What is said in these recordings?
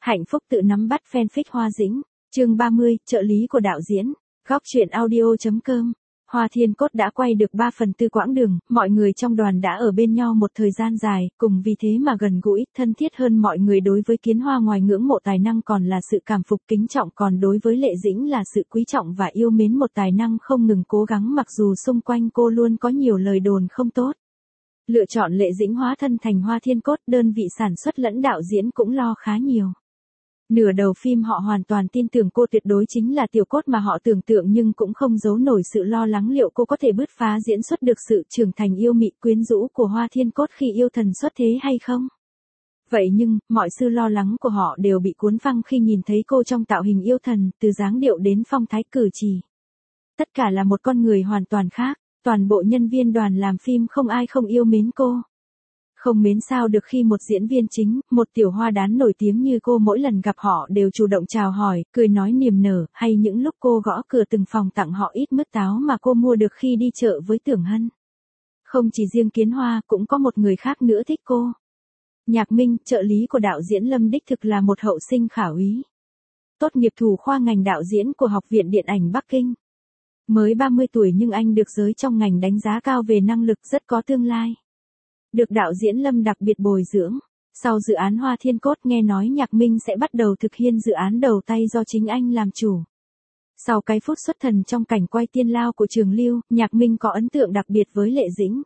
Hạnh phúc tự nắm bắt fanfic Hoa Dĩnh. Chương 30, trợ lý của đạo diễn. Góc truyện audio.com. Hoa Thiên Cốt đã quay được 3/4 quãng đường, mọi người trong đoàn đã ở bên nhau một thời gian dài, cùng vì thế mà gần gũi, thân thiết hơn. Mọi người đối với Kiến Hoa ngoài ngưỡng mộ tài năng còn là sự cảm phục kính trọng, còn đối với Lệ Dĩnh là sự quý trọng và yêu mến một tài năng không ngừng cố gắng mặc dù xung quanh cô luôn có nhiều lời đồn không tốt. Lựa chọn Lệ Dĩnh hóa thân thành Hoa Thiên Cốt, đơn vị sản xuất lẫn đạo diễn cũng lo khá nhiều. Nửa đầu phim họ hoàn toàn tin tưởng cô tuyệt đối chính là tiểu cốt mà họ tưởng tượng, nhưng cũng không giấu nổi sự lo lắng liệu cô có thể bứt phá diễn xuất được sự trưởng thành yêu mị quyến rũ của Hoa Thiên Cốt khi yêu thần xuất thế hay không. Vậy nhưng, mọi sự lo lắng của họ đều bị cuốn phăng khi nhìn thấy cô trong tạo hình yêu thần, từ dáng điệu đến phong thái cử chỉ. Tất cả là một con người hoàn toàn khác, toàn bộ nhân viên đoàn làm phim không ai không yêu mến cô. Không mến sao được khi một diễn viên chính, một tiểu hoa đán nổi tiếng như cô mỗi lần gặp họ đều chủ động chào hỏi, cười nói niềm nở, hay những lúc cô gõ cửa từng phòng tặng họ ít mứt táo mà cô mua được khi đi chợ với Tưởng Hân. Không chỉ riêng Kiến Hoa, cũng có một người khác nữa thích cô. Nhạc Minh, trợ lý của đạo diễn Lâm đích thực là một hậu sinh khả úy. Tốt nghiệp thủ khoa ngành đạo diễn của Học viện Điện ảnh Bắc Kinh. Mới 30 tuổi nhưng anh được giới trong ngành đánh giá cao về năng lực, rất có tương lai. Được đạo diễn Lâm đặc biệt bồi dưỡng. Sau dự án Hoa Thiên Cốt, nghe nói Nhạc Minh sẽ bắt đầu thực hiện dự án đầu tay do chính anh làm chủ. Sau cái phút xuất thần trong cảnh quay Tiên Lao của Trường Lưu, Nhạc Minh có ấn tượng đặc biệt với Lệ Dĩnh.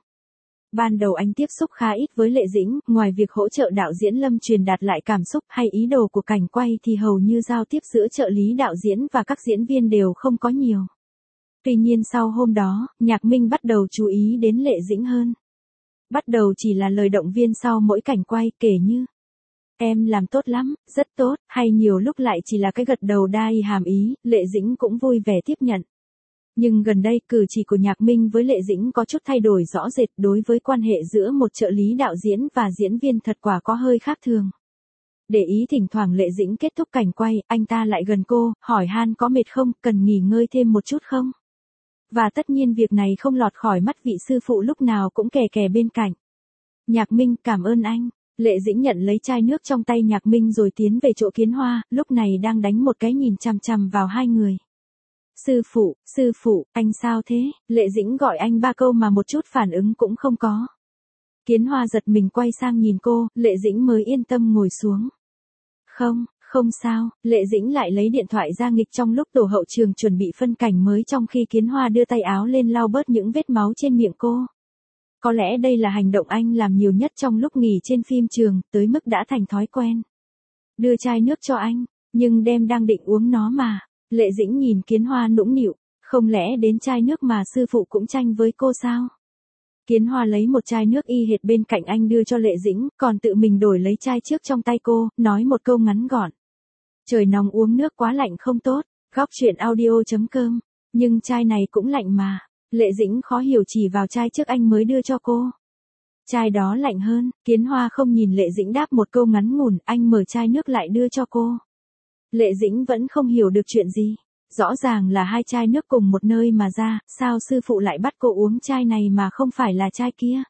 Ban đầu anh tiếp xúc khá ít với Lệ Dĩnh, ngoài việc hỗ trợ đạo diễn Lâm truyền đạt lại cảm xúc hay ý đồ của cảnh quay thì hầu như giao tiếp giữa trợ lý đạo diễn và các diễn viên đều không có nhiều. Tuy nhiên sau hôm đó, Nhạc Minh bắt đầu chú ý đến Lệ Dĩnh hơn. Bắt đầu chỉ là lời động viên sau mỗi cảnh quay, kể như em làm tốt lắm, rất tốt, hay nhiều lúc lại chỉ là cái gật đầu đa ý hàm ý. Lệ Dĩnh cũng vui vẻ tiếp nhận. Nhưng gần đây cử chỉ của Nhạc Minh với Lệ Dĩnh có chút thay đổi rõ rệt. Đối với quan hệ giữa một trợ lý đạo diễn và diễn viên thật quả có hơi khác thường. Để ý thỉnh thoảng Lệ Dĩnh kết thúc cảnh quay, anh ta lại gần cô, hỏi han có mệt không, cần nghỉ ngơi thêm một chút không? Và tất nhiên việc này không lọt khỏi mắt vị sư phụ lúc nào cũng kè kè bên cạnh. Nhạc Minh, cảm ơn anh. Lệ Dĩnh nhận lấy chai nước trong tay Nhạc Minh rồi tiến về chỗ Kiến Hoa, lúc này đang đánh một cái nhìn chằm chằm vào hai người. Sư phụ, anh sao thế? Lệ Dĩnh gọi anh 3 câu mà một chút phản ứng cũng không có. Kiến Hoa giật mình quay sang nhìn cô, Lệ Dĩnh mới yên tâm ngồi xuống. Không sao. Lệ Dĩnh lại lấy điện thoại ra nghịch trong lúc tổ hậu trường chuẩn bị phân cảnh mới, trong khi Kiến Hoa đưa tay áo lên lau bớt những vết máu trên miệng cô. Có lẽ đây là hành động anh làm nhiều nhất trong lúc nghỉ trên phim trường, tới mức đã thành thói quen. Đưa chai nước cho anh, nhưng đang định uống nó mà. Lệ Dĩnh nhìn Kiến Hoa nũng nịu, không lẽ đến chai nước mà sư phụ cũng tranh với cô sao? Kiến Hoa lấy một chai nước y hệt bên cạnh anh đưa cho Lệ Dĩnh, còn tự mình đổi lấy chai trước trong tay cô, nói một câu ngắn gọn. Trời nóng uống nước quá lạnh không tốt. Góc truyện audio.com. Nhưng chai này cũng lạnh mà. Lệ Dĩnh khó hiểu chỉ vào chai trước anh mới đưa cho cô. Chai đó lạnh hơn. Kiến Hoa không nhìn Lệ Dĩnh đáp một câu ngắn ngủn, anh mở chai nước lại đưa cho cô. Lệ Dĩnh vẫn không hiểu được chuyện gì. Rõ ràng là hai chai nước cùng một nơi mà ra, sao sư phụ lại bắt cô uống chai này mà không phải là chai kia?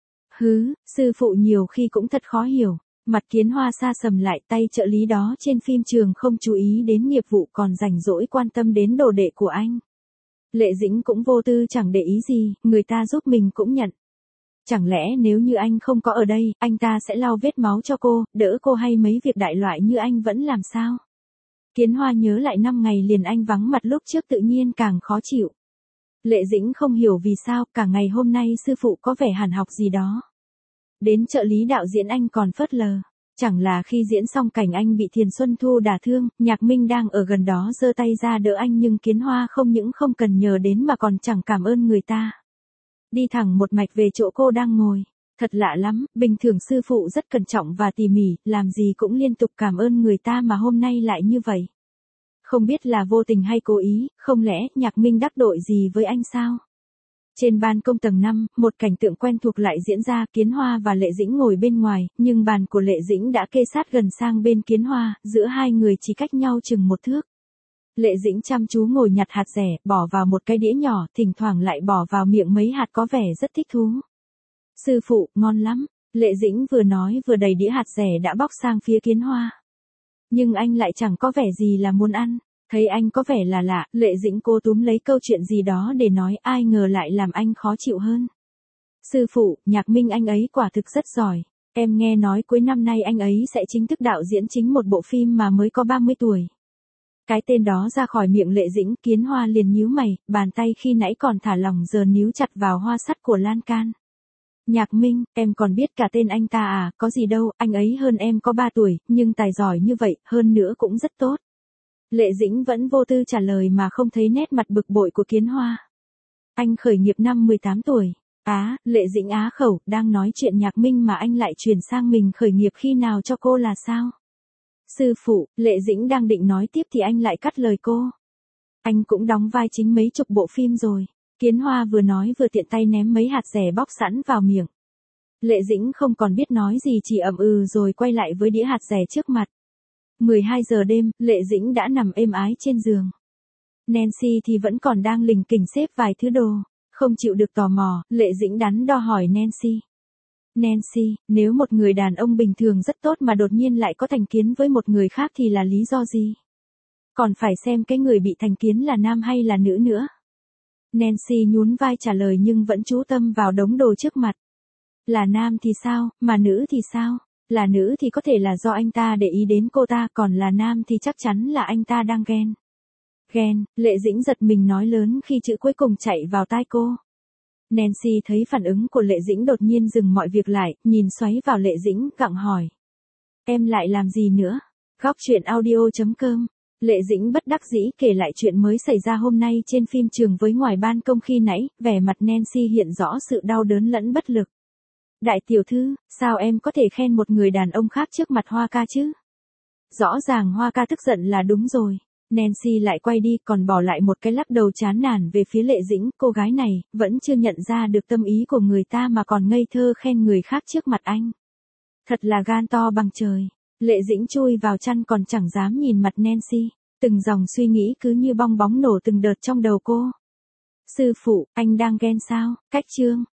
Sư phụ nhiều khi cũng thật khó hiểu. Mặt Kiến Hoa sa sầm lại, tay trợ lý đó trên phim trường không chú ý đến nghiệp vụ còn rảnh rỗi quan tâm đến đồ đệ của anh. Lệ Dĩnh cũng vô tư chẳng để ý gì, người ta giúp mình cũng nhận. Chẳng lẽ nếu như anh không có ở đây, anh ta sẽ lau vết máu cho cô, đỡ cô hay mấy việc đại loại như anh vẫn làm sao? Kiến Hoa nhớ lại 5 ngày liền anh vắng mặt lúc trước tự nhiên càng khó chịu. Lệ Dĩnh không hiểu vì sao cả ngày hôm nay sư phụ có vẻ hàn học gì đó. Đến trợ lý đạo diễn anh còn phớt lờ. Chẳng là khi diễn xong cảnh anh bị Thiền Xuân Thu đả thương, Nhạc Minh đang ở gần đó giơ tay ra đỡ anh, nhưng Kiến Hoa không những không cần nhờ đến mà còn chẳng cảm ơn người ta. Đi thẳng một mạch về chỗ cô đang ngồi. Thật lạ lắm, bình thường sư phụ rất cẩn trọng và tỉ mỉ, làm gì cũng liên tục cảm ơn người ta mà hôm nay lại như vậy. Không biết là vô tình hay cố ý, không lẽ Nhạc Minh đắc tội gì với anh sao? Trên ban công tầng 5, một cảnh tượng quen thuộc lại diễn ra, Kiến Hoa và Lệ Dĩnh ngồi bên ngoài, nhưng bàn của Lệ Dĩnh đã kê sát gần sang bên Kiến Hoa, giữa hai người chỉ cách nhau chừng 1 thước. Lệ Dĩnh chăm chú ngồi nhặt hạt dẻ, bỏ vào một cái đĩa nhỏ, thỉnh thoảng lại bỏ vào miệng mấy hạt có vẻ rất thích thú. Sư phụ, ngon lắm. Lệ Dĩnh vừa nói vừa đẩy đĩa hạt dẻ đã bóc sang phía Kiến Hoa. Nhưng anh lại chẳng có vẻ gì là muốn ăn. Thấy anh có vẻ là lạ, Lệ Dĩnh cố túm lấy câu chuyện gì đó để nói, ai ngờ lại làm anh khó chịu hơn. Sư phụ, Nhạc Minh anh ấy quả thực rất giỏi. Em nghe nói cuối năm nay anh ấy sẽ chính thức đạo diễn chính một bộ phim mà mới có 30 tuổi. Cái tên đó ra khỏi miệng Lệ Dĩnh, Kiến Hoa liền nhíu mày, bàn tay khi nãy còn thả lỏng giờ níu chặt vào hoa sắt của lan can. Nhạc Minh, em còn biết cả tên anh ta à, có gì đâu, anh ấy hơn em có 3 tuổi, nhưng tài giỏi như vậy, hơn nữa cũng rất tốt. Lệ Dĩnh vẫn vô tư trả lời mà không thấy nét mặt bực bội của Kiến Hoa. Anh khởi nghiệp năm 18 tuổi. Á, Lệ Dĩnh á khẩu, đang nói chuyện Nhạc Minh mà anh lại chuyển sang mình khởi nghiệp khi nào cho cô là sao? Sư phụ, Lệ Dĩnh đang định nói tiếp thì anh lại cắt lời cô. Anh cũng đóng vai chính mấy chục bộ phim rồi. Kiến Hoa vừa nói vừa tiện tay ném mấy hạt dẻ bóc sẵn vào miệng. Lệ Dĩnh không còn biết nói gì, chỉ ậm ừ rồi quay lại với đĩa hạt dẻ trước mặt. 12 giờ đêm, Lệ Dĩnh đã nằm êm ái trên giường. Nancy thì vẫn còn đang lình kình xếp vài thứ đồ. Không chịu được tò mò, Lệ Dĩnh đắn đo hỏi Nancy. Nancy, nếu một người đàn ông bình thường rất tốt mà đột nhiên lại có thành kiến với một người khác thì là lý do gì? Còn phải xem cái người bị thành kiến là nam hay là nữ nữa. Nancy nhún vai trả lời nhưng vẫn chú tâm vào đống đồ trước mặt. Là nam thì sao, mà nữ thì sao? Là nữ thì có thể là do anh ta để ý đến cô ta, còn là nam thì chắc chắn là anh ta đang ghen. Ghen, Lệ Dĩnh giật mình nói lớn khi chữ cuối cùng chạy vào tai cô. Nancy thấy phản ứng của Lệ Dĩnh đột nhiên dừng mọi việc lại, nhìn xoáy vào Lệ Dĩnh, gặng hỏi. Em lại làm gì nữa? Góc truyện audio.com. Lệ Dĩnh bất đắc dĩ kể lại chuyện mới xảy ra hôm nay trên phim trường với ngoài ban công khi nãy, vẻ mặt Nancy hiện rõ sự đau đớn lẫn bất lực. Đại tiểu thư, sao em có thể khen một người đàn ông khác trước mặt Hoa ca chứ? Rõ ràng Hoa ca tức giận là đúng rồi. Nancy lại quay đi còn bỏ lại một cái lắc đầu chán nản về phía Lệ Dĩnh, cô gái này, vẫn chưa nhận ra được tâm ý của người ta mà còn ngây thơ khen người khác trước mặt anh. Thật là gan to bằng trời. Lệ Dĩnh chui vào chăn còn chẳng dám nhìn mặt Nancy, từng dòng suy nghĩ cứ như bong bóng nổ từng đợt trong đầu cô. Sư phụ, anh đang ghen sao? Cách chương.